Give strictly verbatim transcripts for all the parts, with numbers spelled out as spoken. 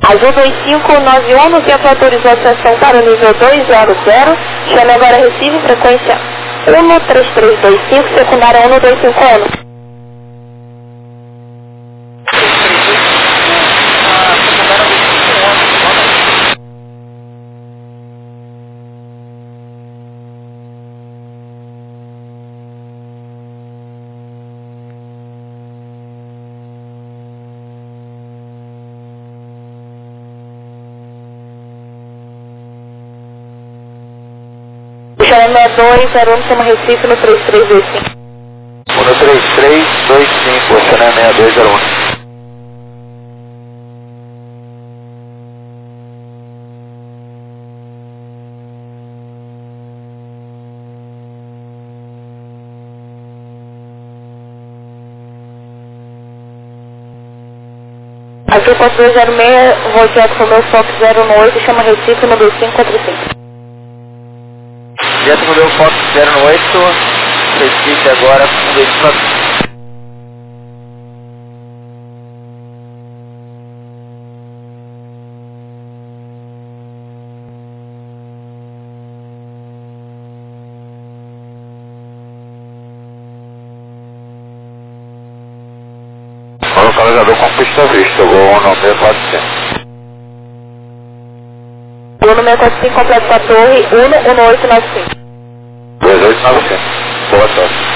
Azul dois cinco nove um, no tempo autorizou a sessão para o nível dois zero zero. Chame agora Recife, frequência um três três dois cinco, secundária um dois cinco um. Chame seis dois zero um, chama Recife no três três dois cinco. um três três dois cinco, chame seis dois zero um. Azul quatro dois zero seis, Roger Romeu Fox zero um oito, chama Recife no dois cinco quatro cinco. Direto no meu Fox zero um oito, Recife agora com dois cinco quatro cinco. O localizador com pista vista, eu vou no seis quatro cinco. Vou no seis quatro cinco, completo com a torre, um um oito nove cinco. dois oito nove cinco, boa sorte.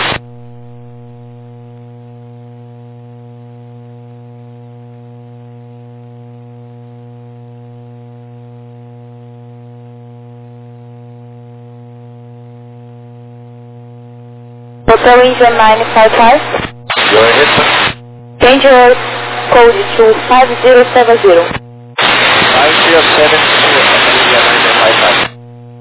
Hotel India nove cinco cinco. Johannesburg. Dangerous code to five zero seven zero. five zero seven zero, India nove five five.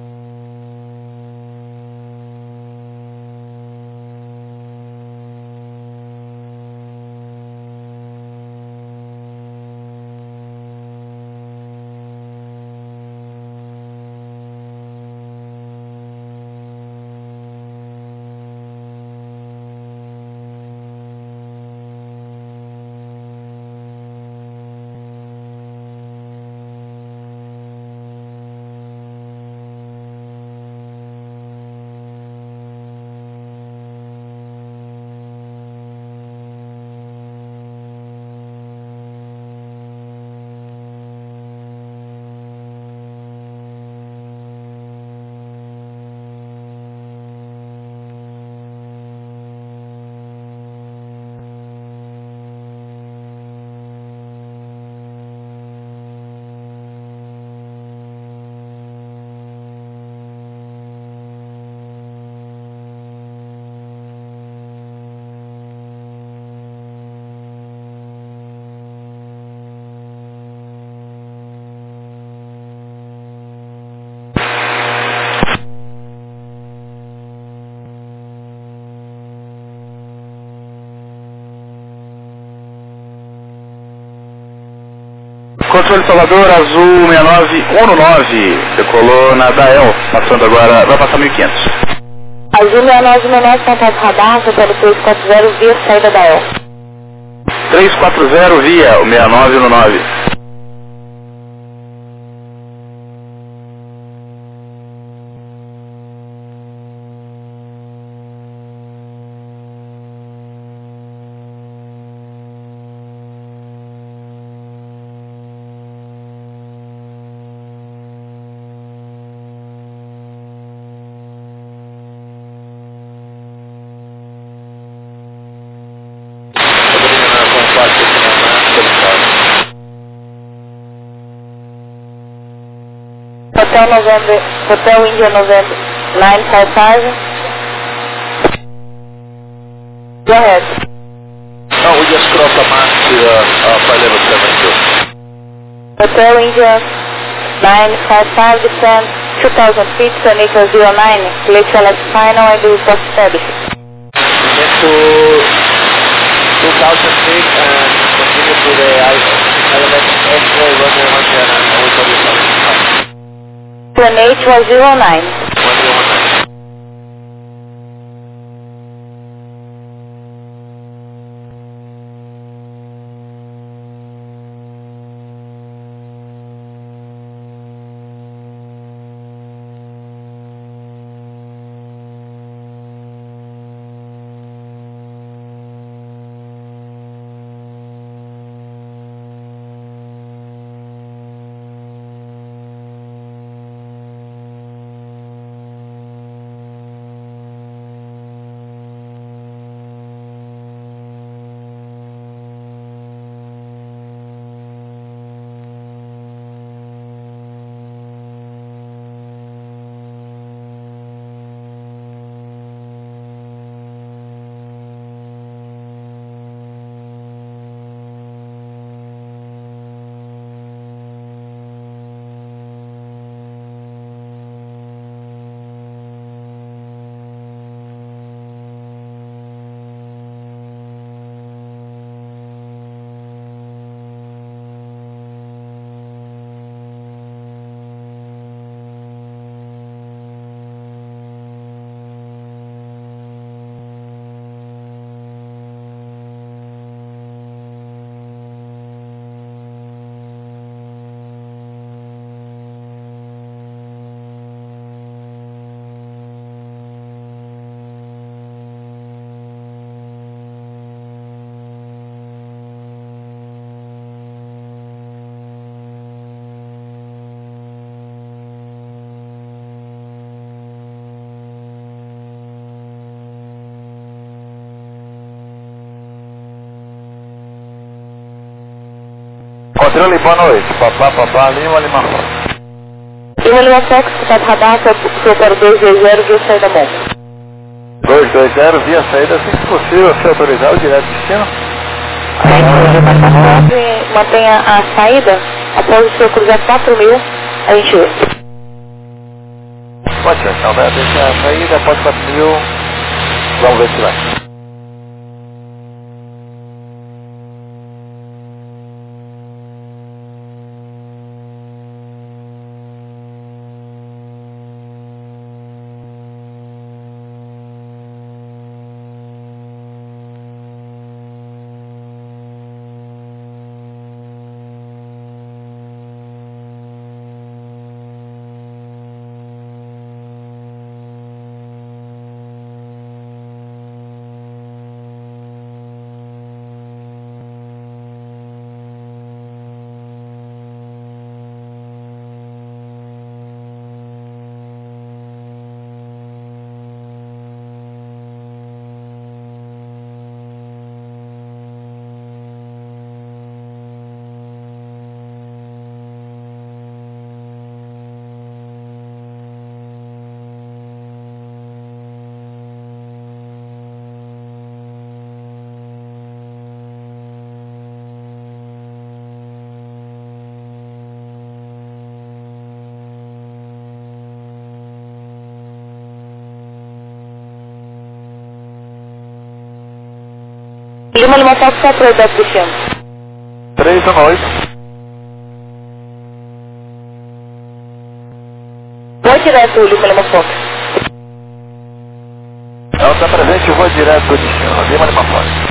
Controle Salvador, Azul seis nove um nove, decolou na Dael, passando agora, vai passar mil e quinhentos. Azul seis nove um nove, contato radar, hotel três quatro zero, via saída da El. três quatro zero via, o seis nove um nove. Hotel November, Hotel India November nove cinco cinco. Go ahead. No, we just crossed the mark to uh, uh, flight level seven two. Hotel India nine five five, descend two thousand feet, turn equals zero nine, clear to left final and do report established. Get to two thousand feet and continue to the I L S X-ray runway one ten and I will tell you something. Plan H was zero nine. one zero one nine. Controle, boa noite. Papá, papá, Lima, Lima Fox. Lima Lima Fox, contato radar, seu para dois dois zero, via saída bom. dois dois zero, via saída, assim que possível, se autorizar o direto destino. Mantenha a saída, após o seu cruzar quatro mil, a gente vê. Pode ser, então vai deixar a saída, após quatro mil, vamos ver se vai. Lima Lima Fox, quatro dois zero, destino. três um oito. Vou direto, Lima Lima Fox. Ela está presente, eu vou direto do destino. Lima Lima Fox.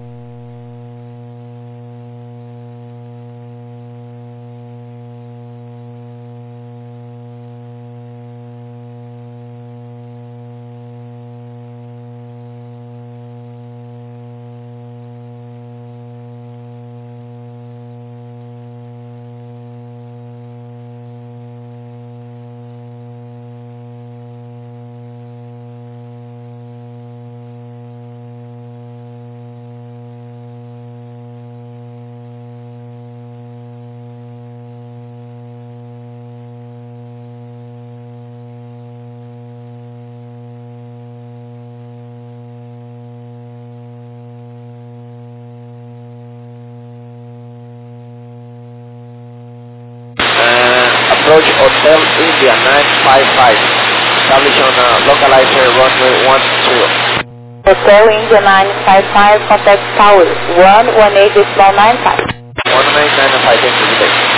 Approach Hotel India nine five five. Establish on uh, localizer runway one zero. Hotel India nine five five, contact tower one one eight decimal nine five. one nine nine five, thank you, good day.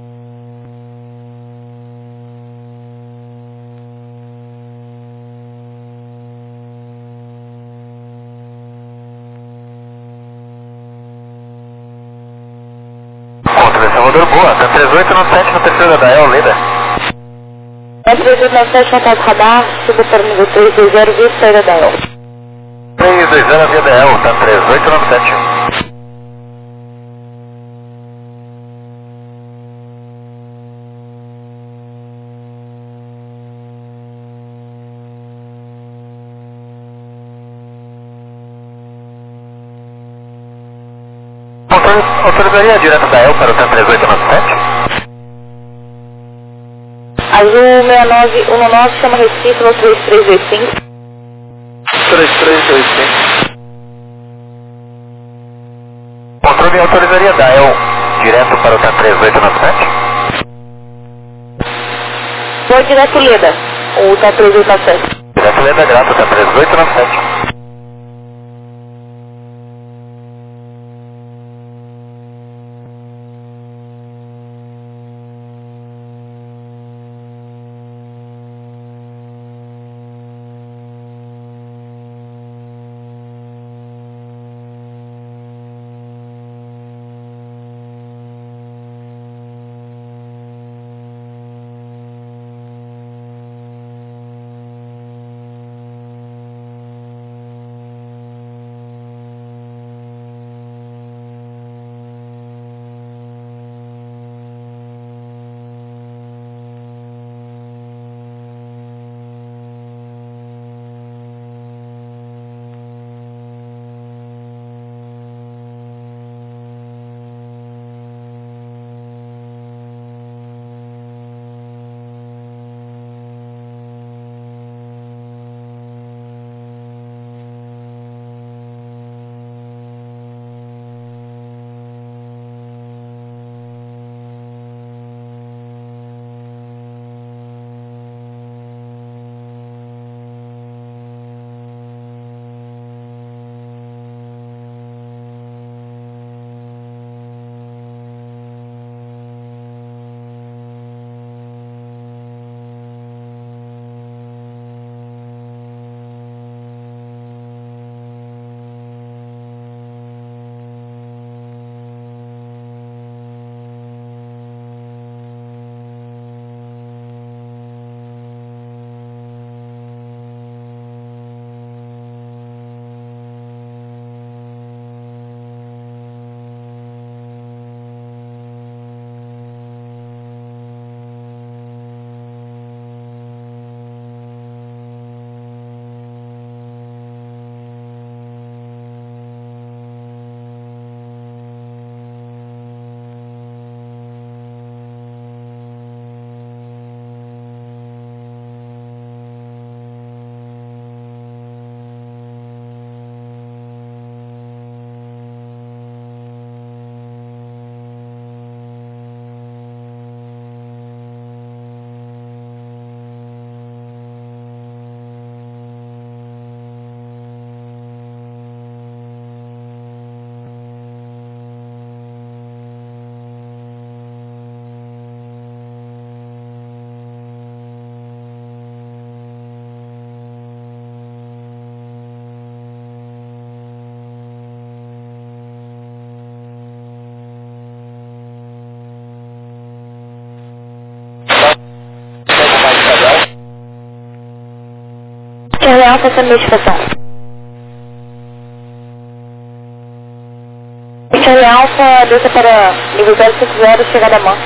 Contra Salvador, boa. Tá três oito nove sete no terceiro da El, líder. É três oito nove sete, contato radar, suba para o nível três dois zero, via saída da El. três dois zero, via da El, tá três oito nove sete. Autorizaria direto da El para o TAM três oito nove sete? Azul seis nove um nove, chama Recife no três três dois cinco. três três dois cinco. Controle autorizaria da El direto para o TAM três oito nove sete? Vou direto Leda, o T A três oito nove sete. Direto Leda, grato, TAM três oito nove sete. Charlie Alpha, essa notificação. Charlie Alpha, desça para nível zero cinco zero, chegada a mão.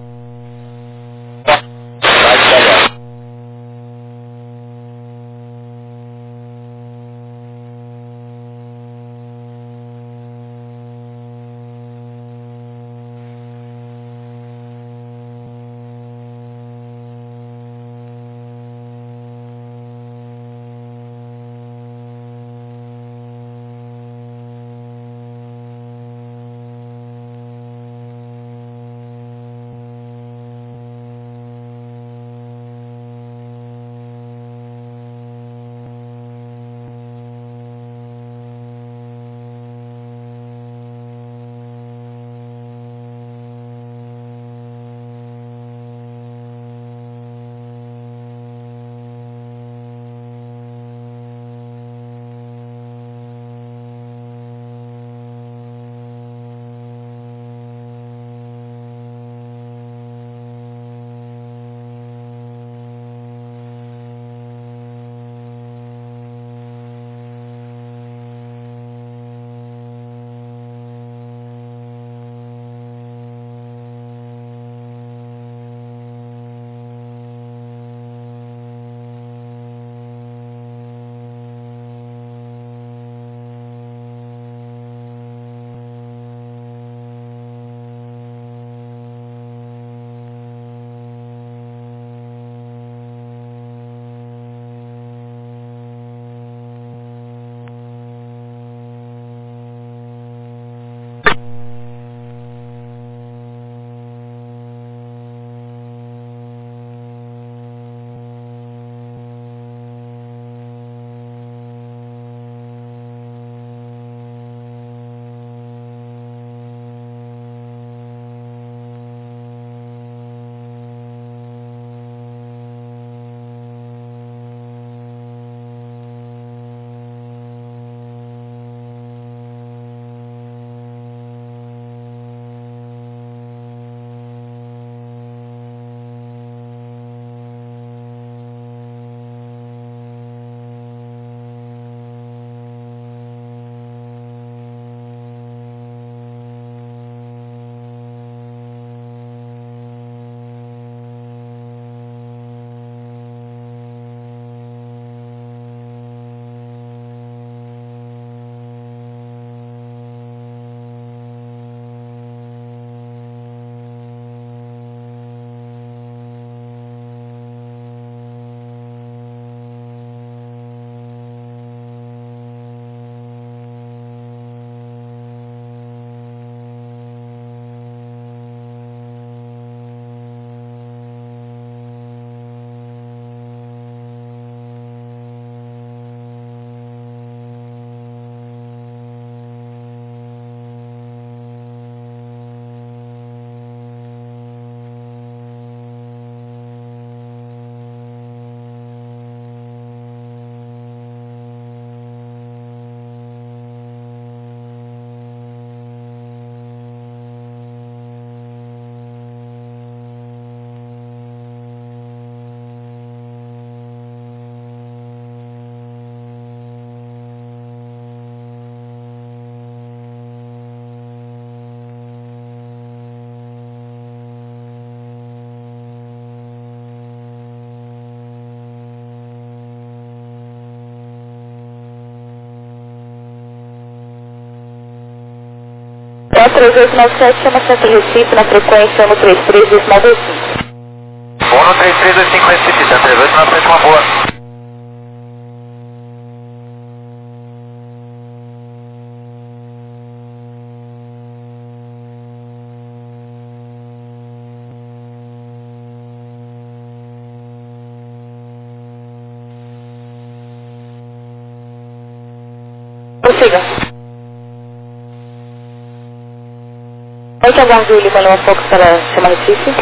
três oito nove sete, chama Centro Recife na frequência um três três dois cinco dois cinco. um três três dois cinco Recife, Centro três oito nove sete, uma boa. Prossiga. Pode aguardar o Lima Lima Fox para chamar Recife.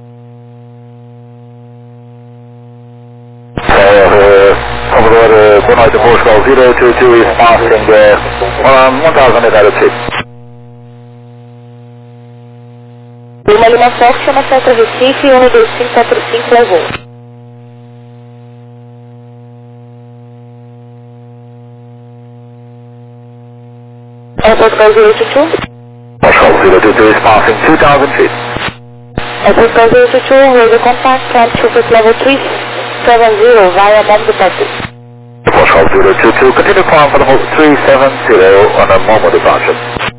Salvador, Noite Portugal zero two two is passing uh, on one thousand eight hundred feet. Lima Lima Fox, chama Centro Recife, um dois cinco quatro cinco, levou. É Portugal zero two two? Portugal zero two two is passing two thousand feet. É Portugal zero two two, radio contact, climb to foot level three seven zero, via Mom departure. Portugal zero two two, continue climb for the move three seven zero on a Momo departure.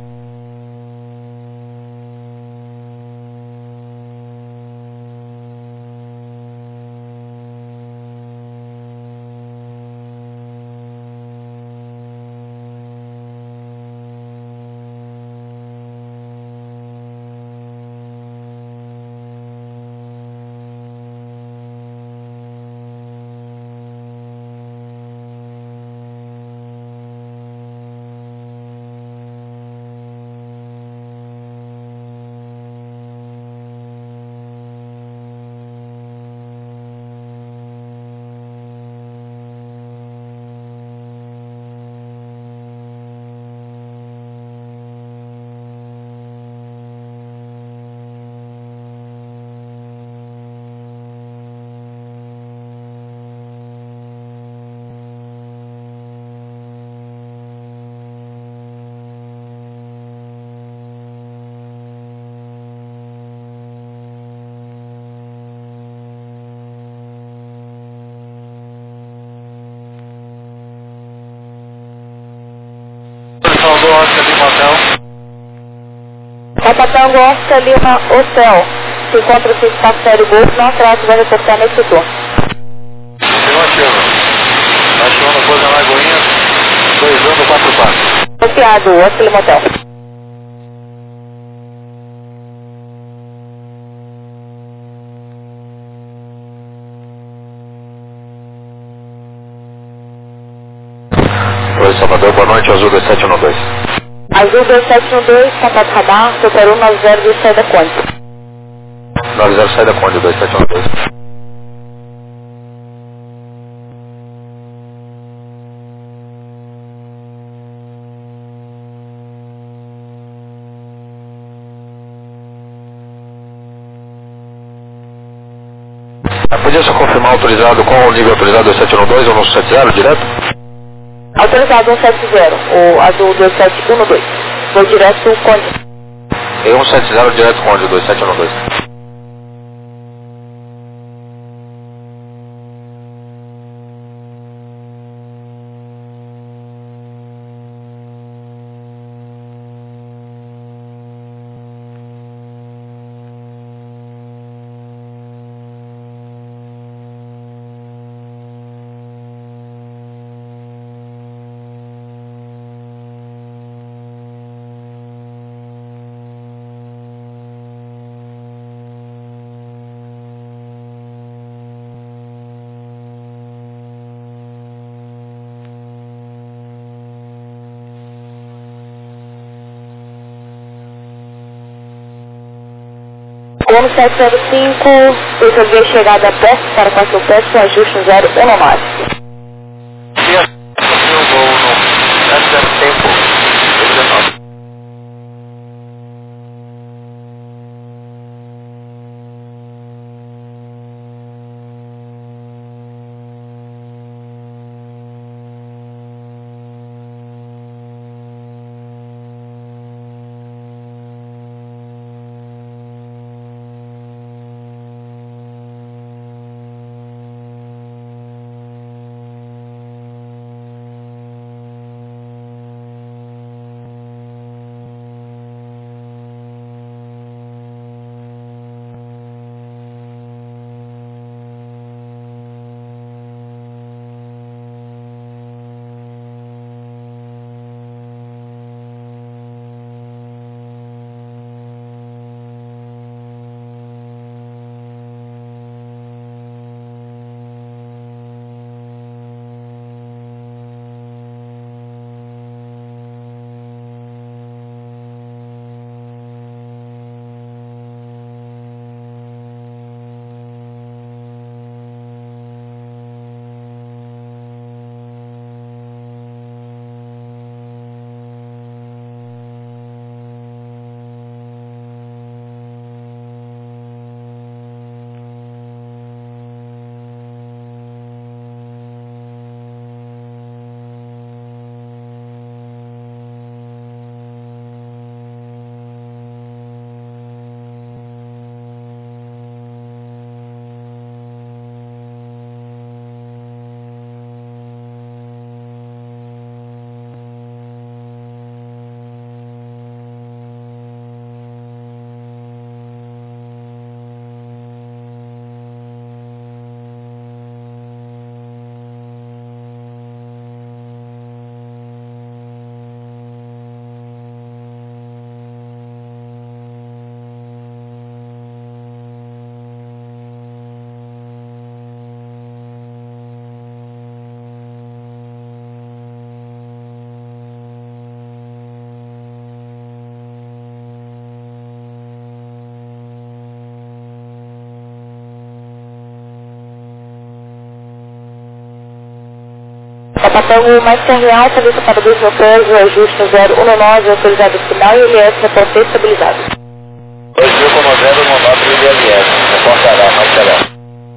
Papa Tango Oscar Lima Hotel. Se encontra-se espaço aéreo Golfo, não atrasa, vai reportar nesse setor. Afirmativo. Baixando coisa na Lagoinha, dois anos quatro quatro. Copiado, Oscar Lima Hotel. Oi, Salvador, boa noite, Azul dois sete um dois. Azul dois sete um dois, contato radar, Super um nove zero dois, saída Conde. nove zero, saída Conde, dois sete um dois. Podia só confirmar autorizado com o nível autorizado dois sete um dois ou no sete zero direto? Autorizado um sete zero, o Azul dois sete um dois. Vou direto Conde. E um sete zero direto com o dois sete um dois. Como sete zero cinco, resolvi chegada perto para quatro pés, ajuste no zero um no máximo. E a o voo no sete zero tempo dezenove. Papa Tango mais cem real, serviço para dois motores, o ajuste zero um nove, autorizado final e L S reporte estabilizado. dois mil como zero um nove de L S, reportará, mais será.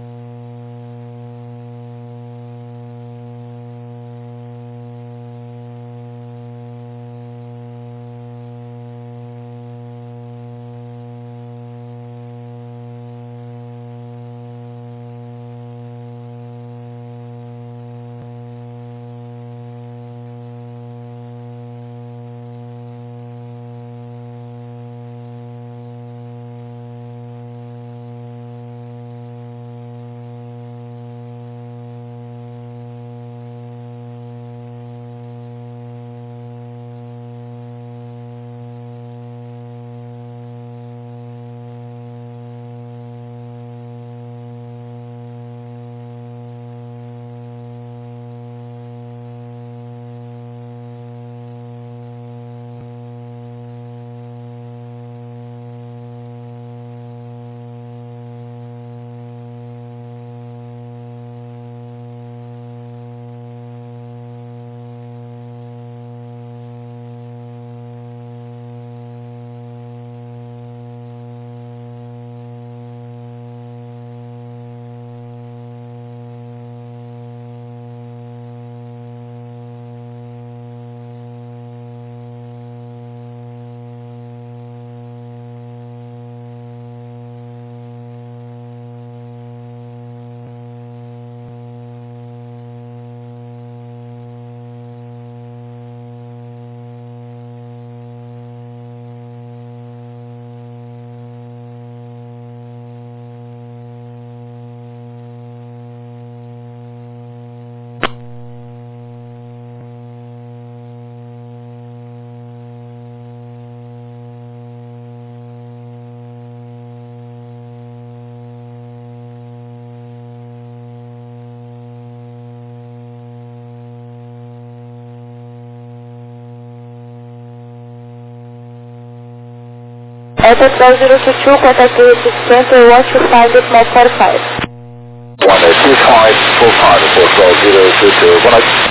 Delta twelve zero two two, contact the center one two five eight nine four five. one two five four five four twelve zero two two, one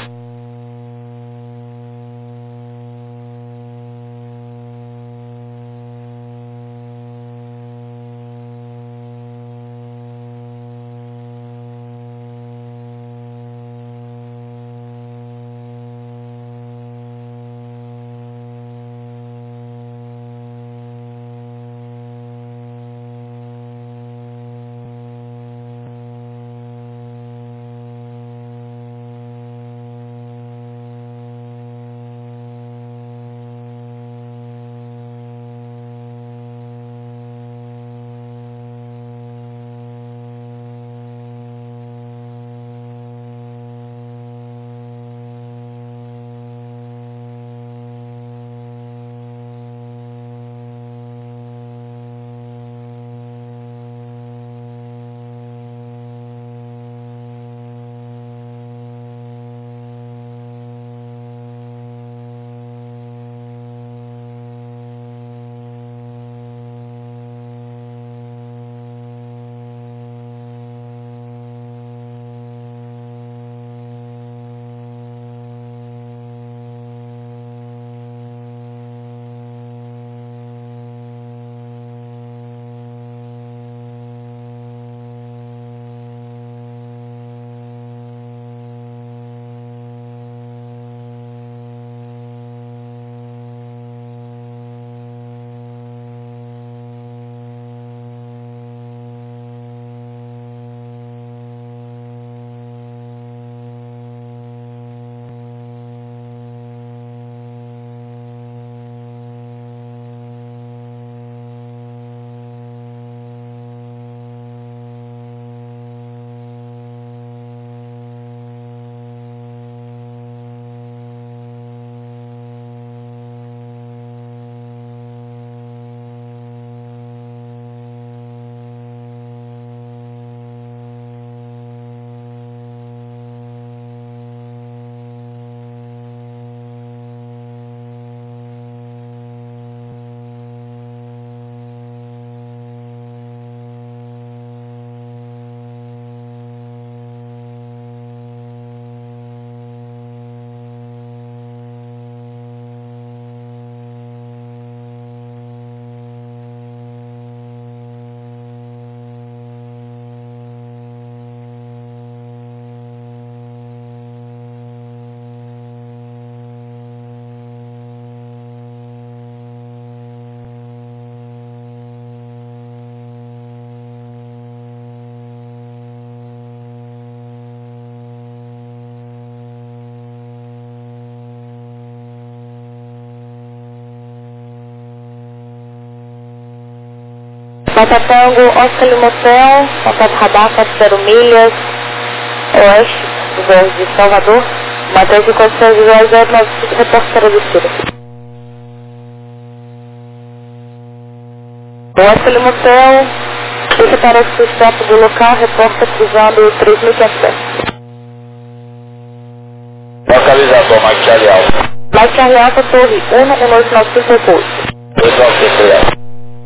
Nota Tango, Oscar Lima Hotel, contato radar quatro zero milhas, oeste, voo de Salvador, Matheus de condições visuais zero nove cinco, reporte para descida. Oscar Lima Hotel, deixa para o stop do local, reporta cruzando três mil e quinhentos. Localizador, Mike Charlie Alpha. Mike Charlie Alpha, Torre um, um dois nove cinco, repouso. dois nove cinco,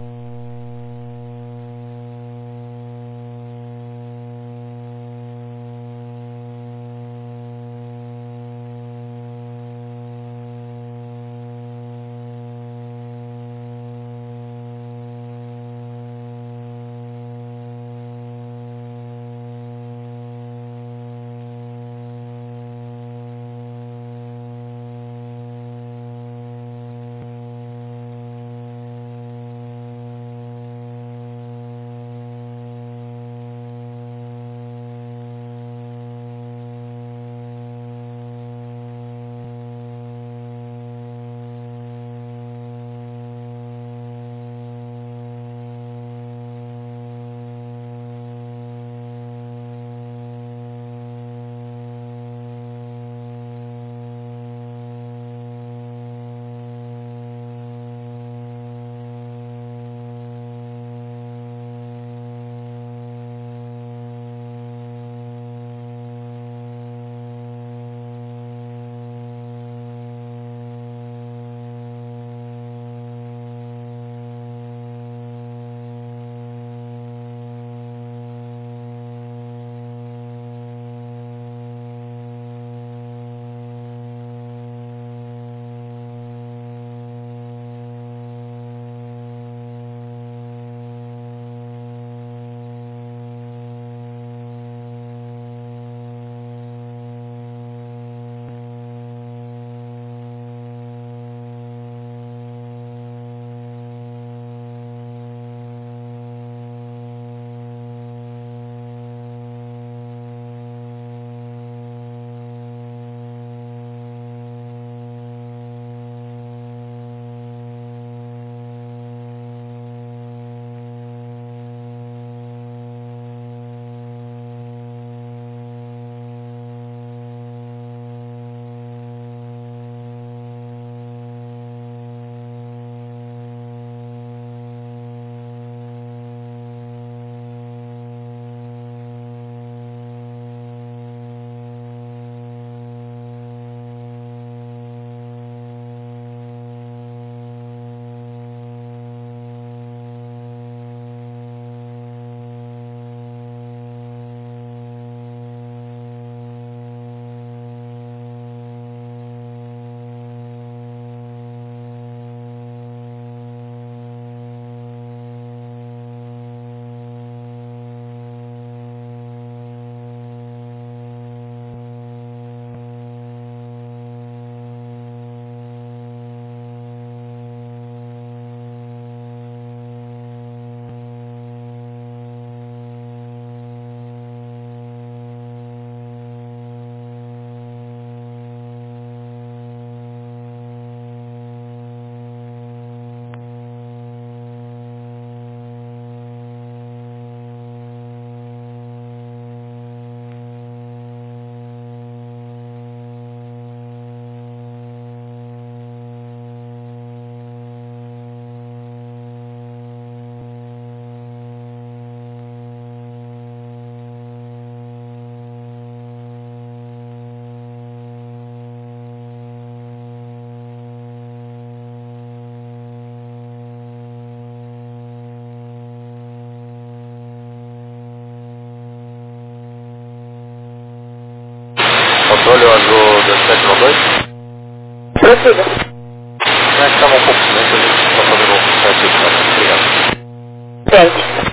Controle azul dezessete noventa e dois. Prossiga. Como é que estava um pouco silêncio, a gente está fazendo um teste aqui, tá? Obrigado. Tente.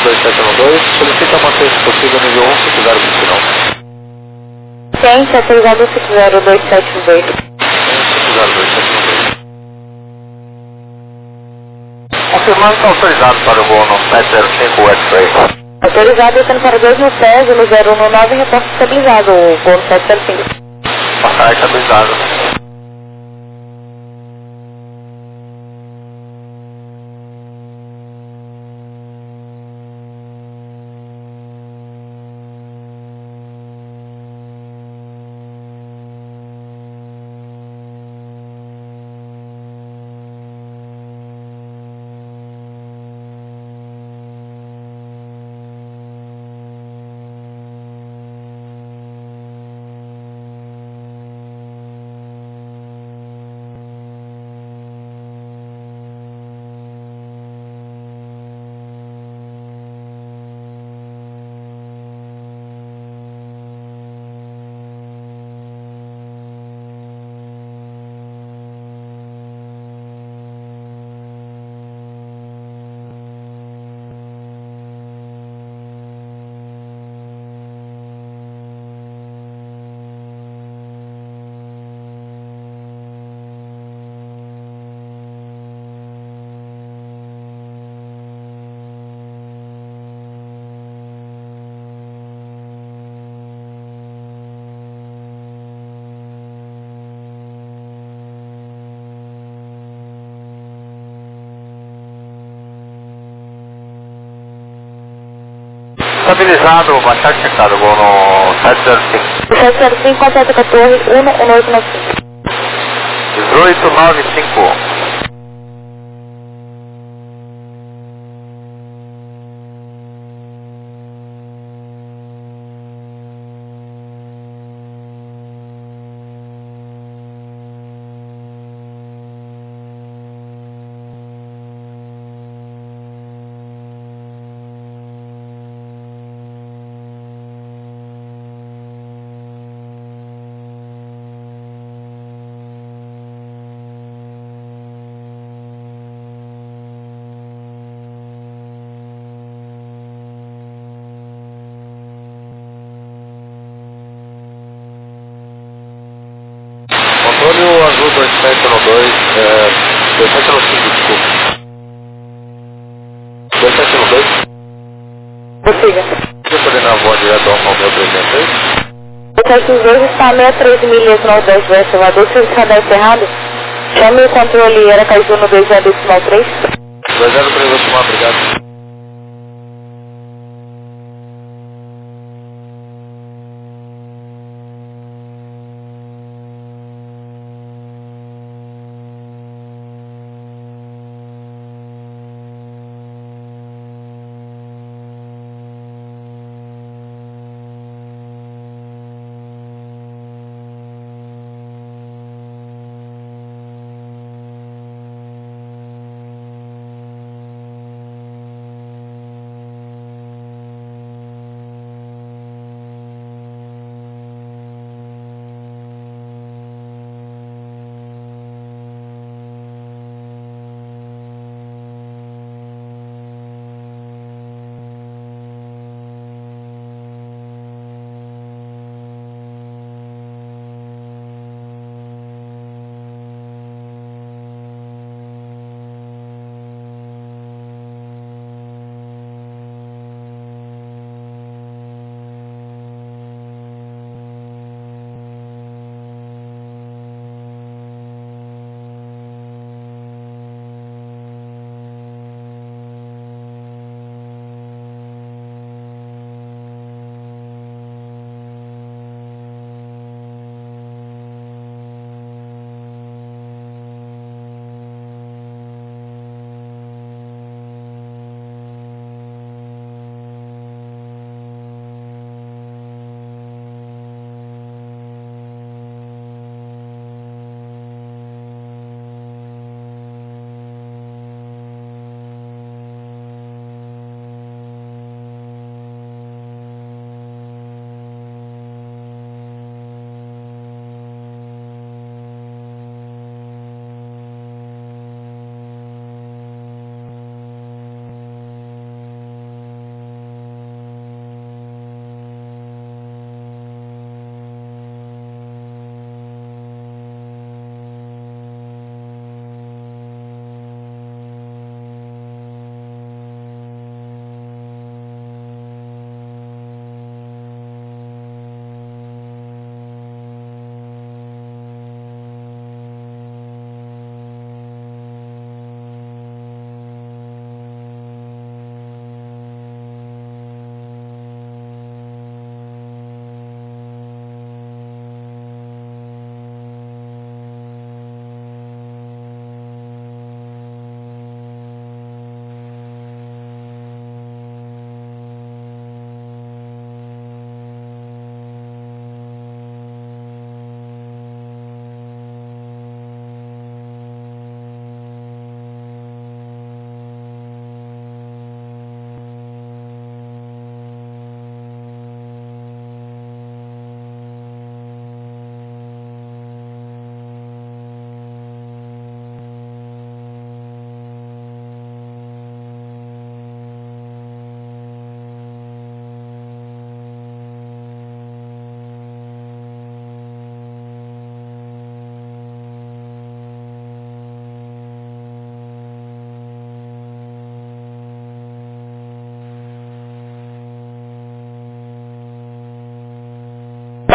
dois sete um dois, solicita manter se possível nível um cinco zero dois não. Ciência, autorizado cinco zero dois sete um dois. cinco zero dois sete um dois. Confirmando que está autorizado para o voo no sete zero cinco X-Ray. Autorizado descendo para dois no pés, no zero um nove, reporte estabilizado, o voo no sete zero cinco. Passar estabilizado. Estabilizado, baixar checado, vou no sete zero cinco. sete zero cinco, contato com a torre um um oito nove cinco. dezoito nove cinco. Controle o azul dois sete um dois, é, dois sete um cinco, desculpa. dois sete um dois. Prossiga. Deixa eu coordenar a voa direto ao meu trezentos e três. O sete um dois está a sessenta e três milhas nordeste do elevador, se ele cadastro encerrado, chame o controle Aracaju no dois zero decimal três. dois zero três decimal, obrigado.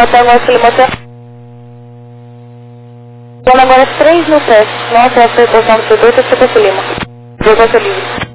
Tango Oscar Lima Hotel. Plano agora três no teste. Nossa, essa é a posição do C dois, Oscar Oscar Lima. Jogo Oscar livre.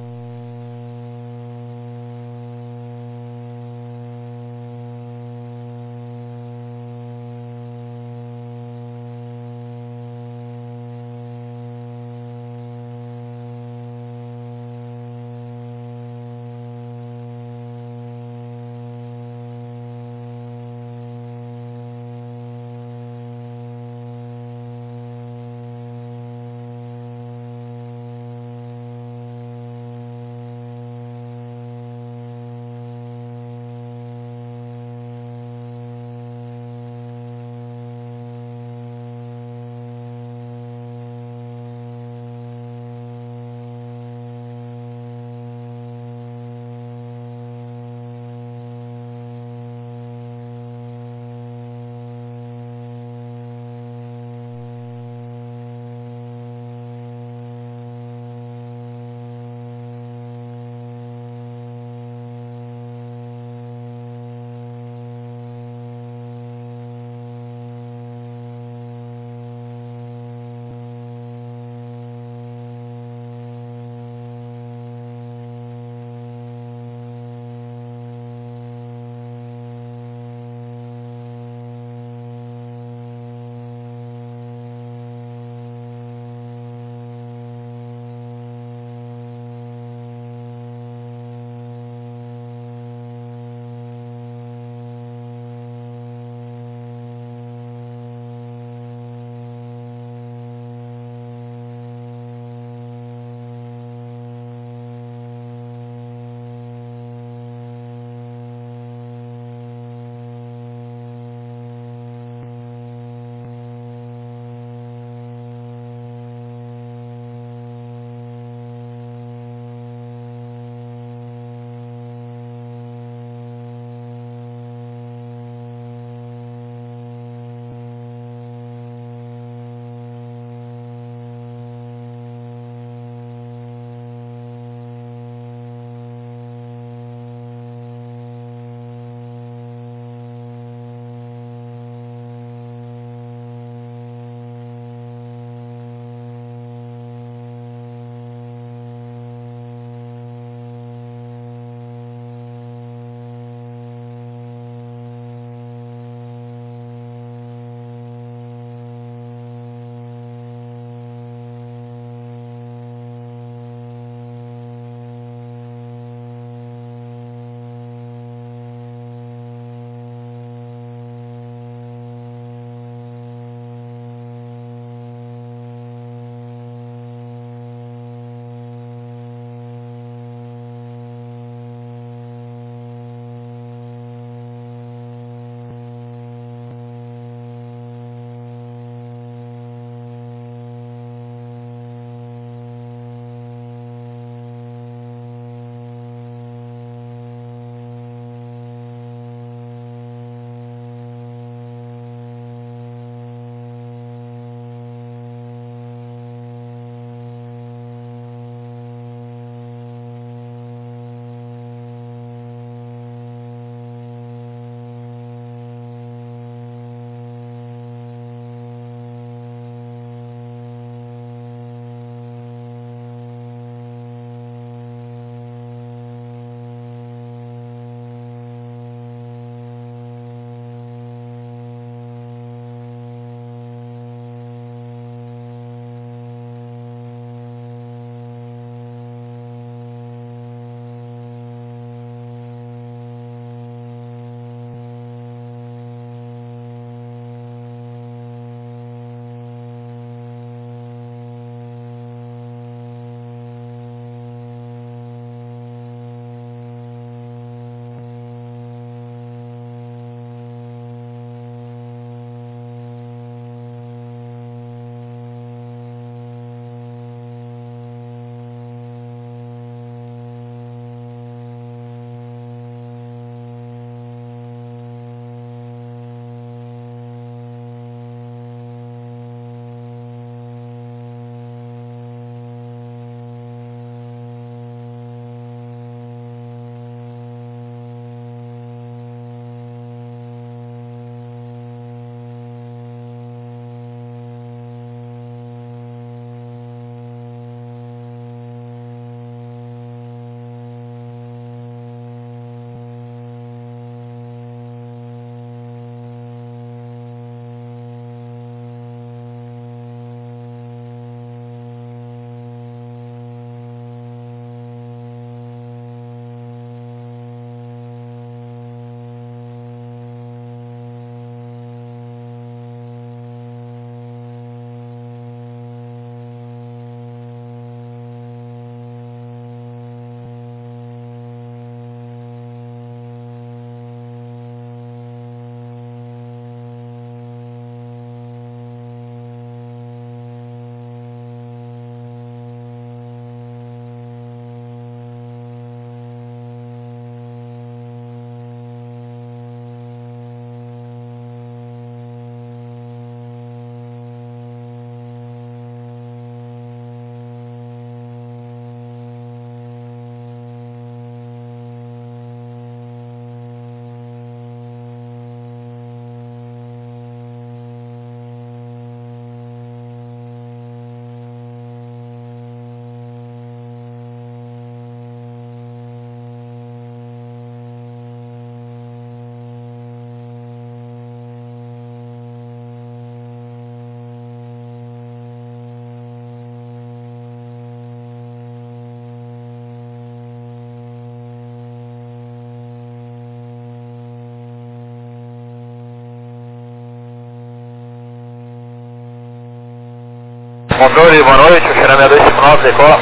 Controle, boa noite, o Xerá seis dois cinco nove, decola.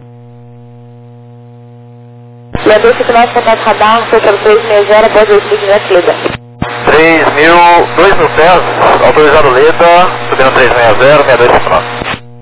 seis dois cinco nove, contato radar, Center três seis zero, Band dois mil, direct Leda. três mil, dois mil pés, autorizado Leda, subindo três seis zero, seis dois cinco nove.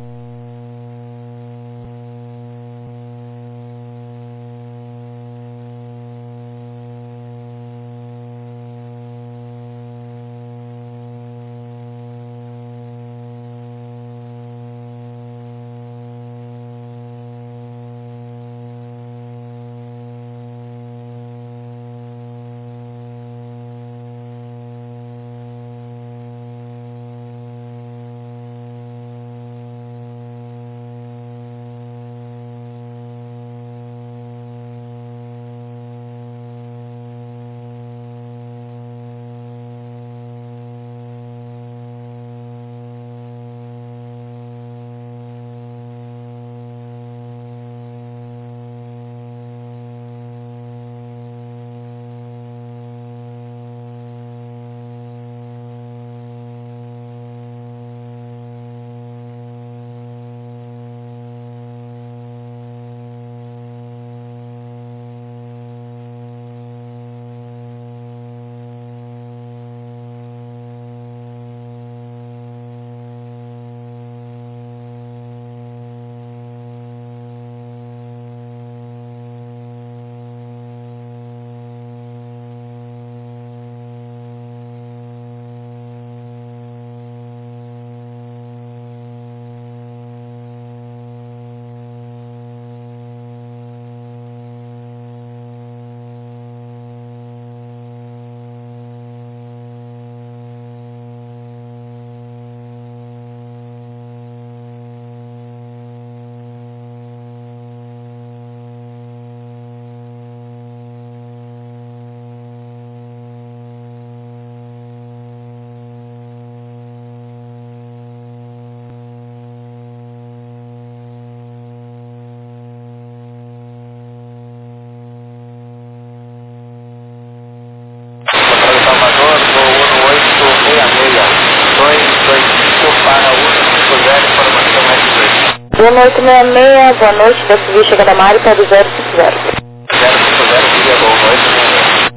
Boa noite, meia meia, boa noite, da Civil chega da Mari para o zero cinco zero. zero cinco zero, dia, boa noite.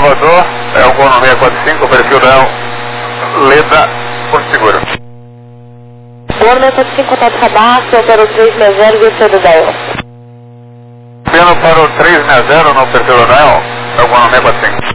Salvador, é o Gono seiscentos e quarenta e cinco, perfil da letra Porto Seguro. Gono seiscentos e quarenta e cinco, contato Rabaço, operou três seis zero, desceu do Dial. Pelo para o três seis zero no perfil da Dial, é o Gono seiscentos e quarenta e cinco.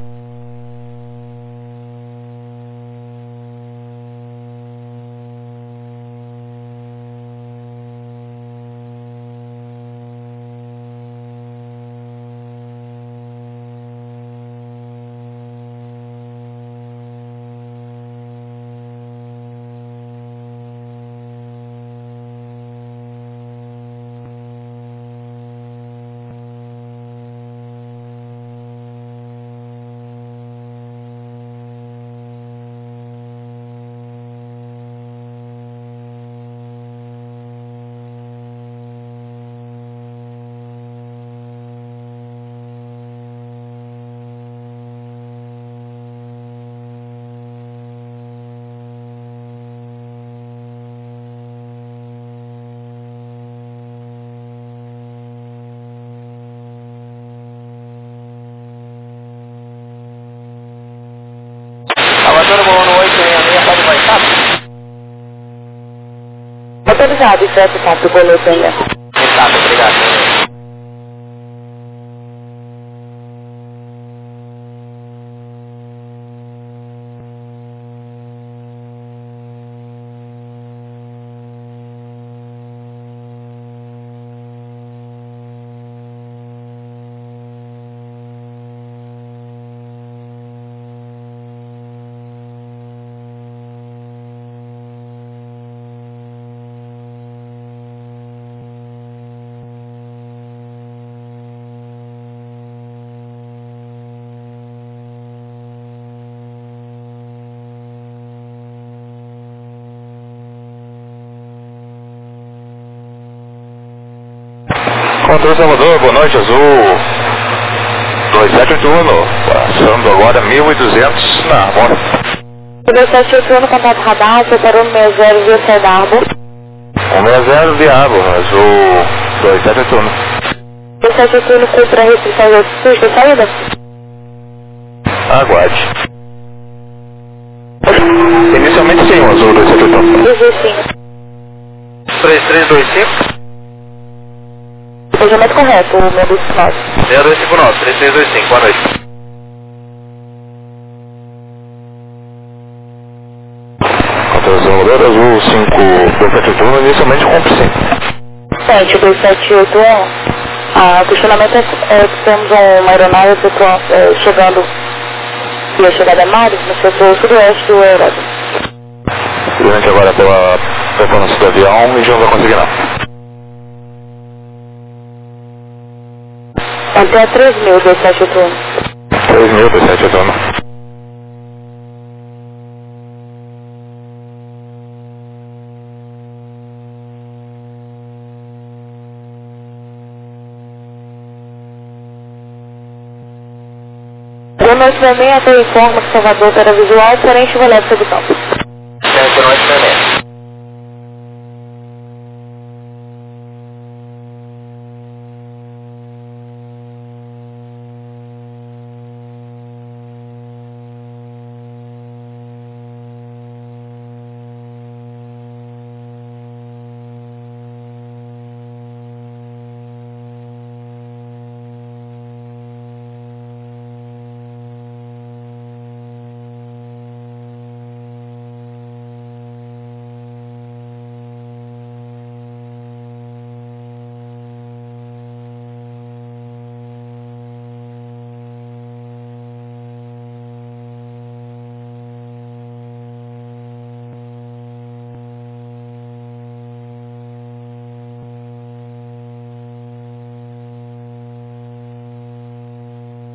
Salvador, Gono oito seis seis, pode baixar? Autorizado, isso é contato Gono oito seis seis. Exato, obrigado. Controle Salvador, boa noite, Azul dois sete oito um, passando agora mil e duzentos na Arbor. dois sete oito um, contato Rabaço, operou seis zero, desceu da Arbor. um seis zero de Arbor, Azul dois sete oito um. dois sete oito um, cumpre a restrição de altitude, saída? Aguarde. Inicialmente sim, o Azul dois sete oito um. Sim. três três dois cinco. Seja mais correto, o meu dos nós. zero dois cinco nove, três três dois cinco, boa noite. Controle Salvador, Azul cinco dois sete oito um, inicialmente cumpre sim. Sente, dois sete oito um, ah, o questionamento é, é que temos uma aeronave é, chegando, ia chegar da Mares, no setor sudoeste do Eurasia. Durante agora pela performance do avião, a gente não vai conseguir não. Até três mil, dois sete oito um. três mil, dois sete oito um. Boa noite, também até informa que Salvador era visual, porém chuva leve sobre o campo. Boa noite,